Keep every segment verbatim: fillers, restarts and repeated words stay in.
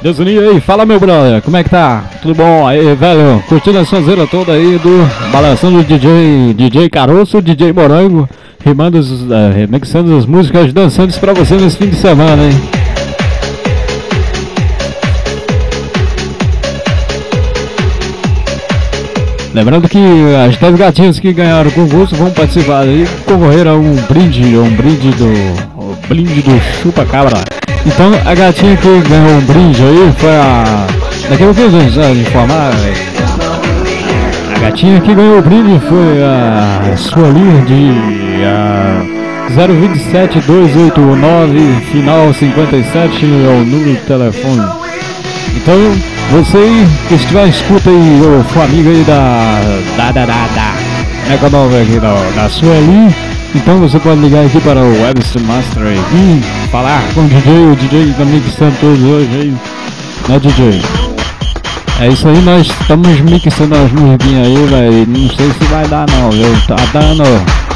Deus unido aí, fala meu brother, como é que tá? Tudo bom? Aí, velho, curtindo a sonzeira toda aí do balançando o D J, D J Caroço, D J Morango, rimando, uh, remixando as músicas dançantes pra você nesse fim de semana, hein? Lembrando que as dez gatinhas que ganharam o concurso vão participar aí, concorrer a um brinde, um brinde do, um brinde do chupa-cabra. Então a gatinha que ganhou um brinde aí foi a... Daqui a pouco a gente vai informar. A gatinha que ganhou o brinde foi a Sueli de a zero dois sete dois oito nove, final cinquenta e sete, é o número de telefone. Então você que estiver escuta aí, ou for amigo aí da... Da, da, da, da. Como é que é o nome aqui da, da Sueli? Então você pode ligar aqui para o Webster Master e falar com o D J, o D J tá mixando todos hoje aí, né D J? É isso aí, nós estamos mixando as musiquinhas aí, velho, não sei se vai dar não, viu? Tá dando.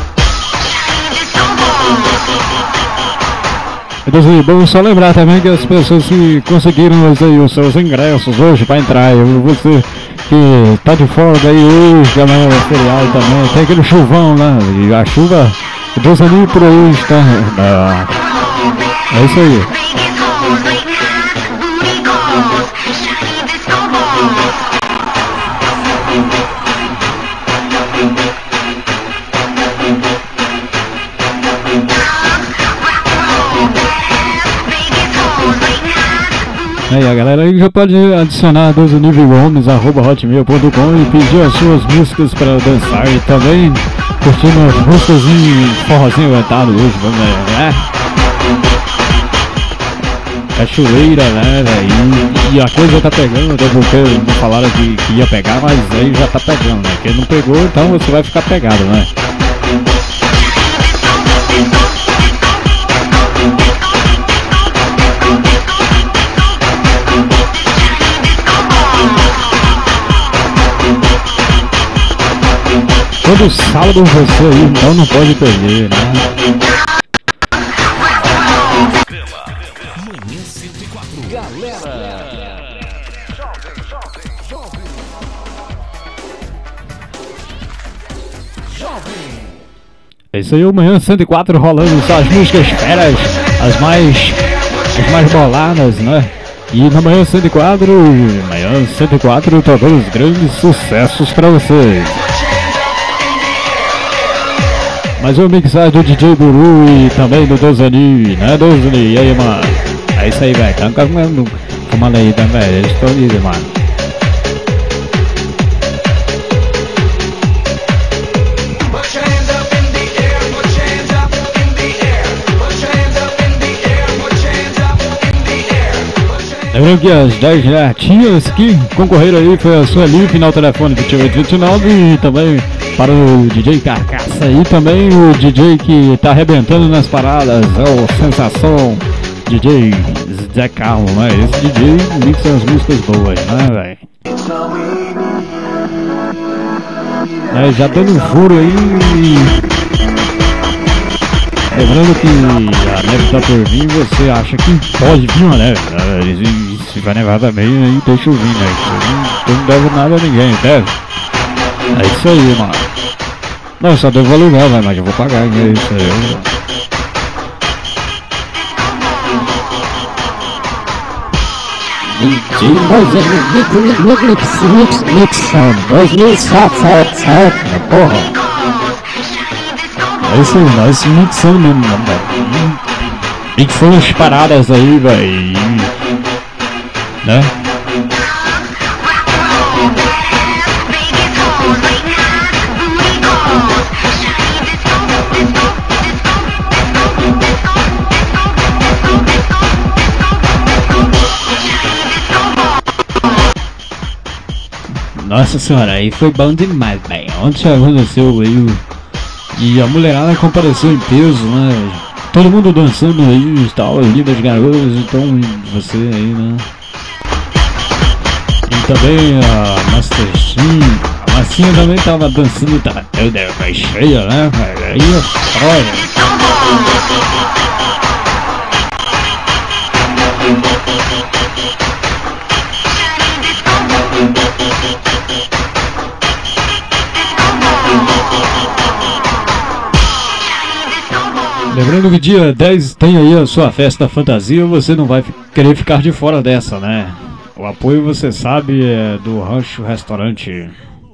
Então assim, vamos só lembrar também que as pessoas que conseguiram aí, os seus ingressos hoje para entrar, você que tá de folga aí hoje, que amanhã é feriado também, tem aquele chuvão lá, e a chuva, Deus ali por aí está, é isso aí. Aí a galera aí já pode adicionar doze nível gomes arroba hotmail ponto com e pedir as suas músicas para dançar e também curtindo as músicas em forrozinho aguentado hoje, vamos ver, né? Cachoeira, né, velho? E a coisa tá pegando, até porque não falaram que, que ia pegar, mas aí já tá pegando, né? Quem não pegou, então você vai ficar pegado, né? Todo sábado você aí, então não pode perder, né? Manhã cento e quatro. Galera! É isso aí, o Manhã cento e quatro rolando as músicas feras, as mais, as mais boladas, né? E na Manhã cento e quatro, Manhã cento e quatro tocando os grandes sucessos pra vocês. Mais um mixagem do D J Buru e também do Dozani, né Dozani? E aí, mano? É isso aí, velho. Tá fumando aí também, eles estão ali, mano. Lembrando que as dez gatinhas que concorreram aí foi a Sueli, final telefone vinte e oito vinte e nove, e também para o D J Carcaça e também o D J que tá arrebentando nas paradas, é o Sensação, D J Zé Carlos, né? Esse D J mixa as músicas boas, né, velho? É, já dando um furo aí. Lembrando que a neve tá por vir, você acha que pode vir uma neve, né? Se vai nevar também, aí deixa eu vir, né? Eu não devo nada a ninguém, deve? É isso aí, mano. Não, eu só devo alugar, velho, mas eu vou pagar, é isso aí. D J Moisés Mix Mix Mix dois mil e sete, porra. É isso aí, nós mixando mesmo, velho. Mixando as paradas aí, velho. Né? Nossa senhora, aí foi bom demais, velho. Ontem aconteceu aí e a mulherada compareceu em peso, né? Todo mundo dançando aí e tal, as lindas garotas, então você aí, né? E também a Master Sim, a Massinha também tava dançando, tava toda mais cheia, né? Aí, olha. Lembrando que dia dez tem aí a sua festa fantasia, você não vai querer ficar de fora dessa, né? O apoio, você sabe, é do Rancho Restaurante,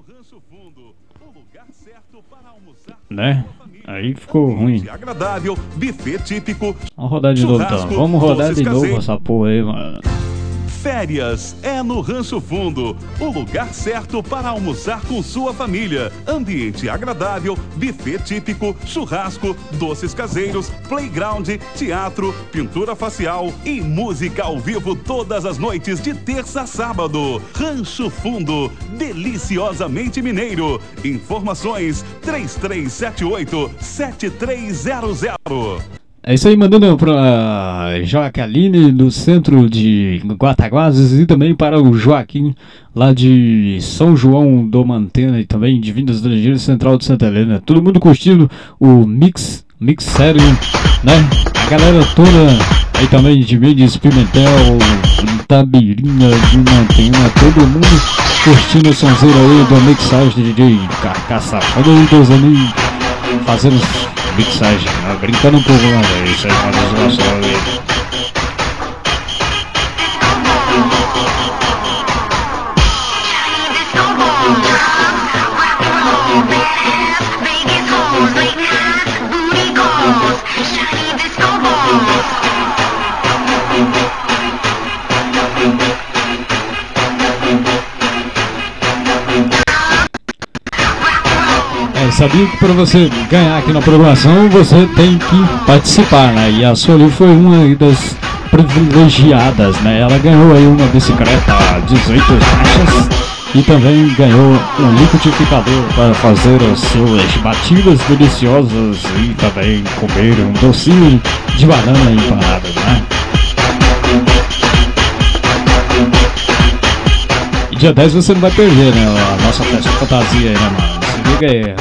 né? Aí ficou ruim. Agradável, buffet típico. Vamos rodar de novo então. Vamos rodar de novo essa porra aí, mano. Férias é no Rancho Fundo, o lugar certo para almoçar com sua família. Ambiente agradável, buffet típico, churrasco, doces caseiros, playground, teatro, pintura facial e música ao vivo todas as noites de terça a sábado. Rancho Fundo, deliciosamente mineiro. Informações três três sete oito, sete três zero zero. É isso aí, mandando para Jaqueline do centro de Guataguases e também para o Joaquim lá de São João do Mantena e também de Vindas Estrangeiras Central de Santa Helena. Todo mundo curtindo o mix, mix sério, né? A galera toda aí também de Mendes, Pimentel, Tabeirinha de Mantena, todo mundo curtindo o sonzeiro aí do mixagem de D J Carcaça. Olha aí, dois amigos fazendo mixagem, né? Brincando um pouco, né? Isso aí, uma zoação aí. É, sabia que para você ganhar aqui na programação você tem que participar, né? E a Sueli foi uma das privilegiadas, né? Ela ganhou aí uma bicicleta dezoito caixas e também ganhou um liquidificador para fazer as suas batidas deliciosas e também comer um docinho de banana empanada, né? E dia dez você não vai perder, né? A nossa festa fantasia aí, né, mano? Se liga aí.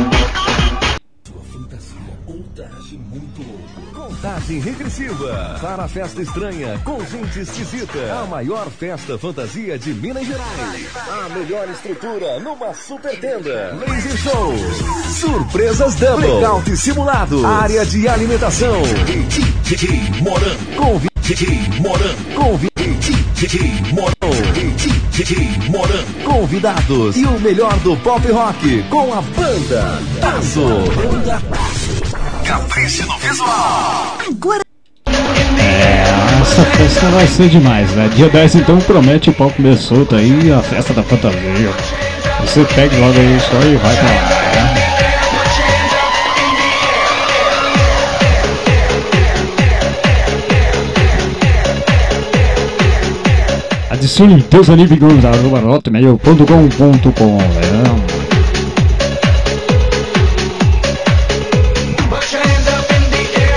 Contagem regressiva para a festa estranha com gente esquisita. A maior festa fantasia de Minas Gerais. A melhor estrutura numa super tenda. Laser Show. Surpresas double. Blackout simulado. Área de alimentação. D J Morango. Convi D J Morango. Convi D J Morango. D J Morango. Convidados. E o melhor do pop rock com a banda Tazo. Banda Tazo. Capricho no visual. Agora. É, essa festa vai ser demais, né? Dia dez então promete o pau comer solto aí, a festa da fantasia. Você pega logo aí só e vai pra lá, né? Adicione teus amigos arroba hotmail ponto com ponto com, né?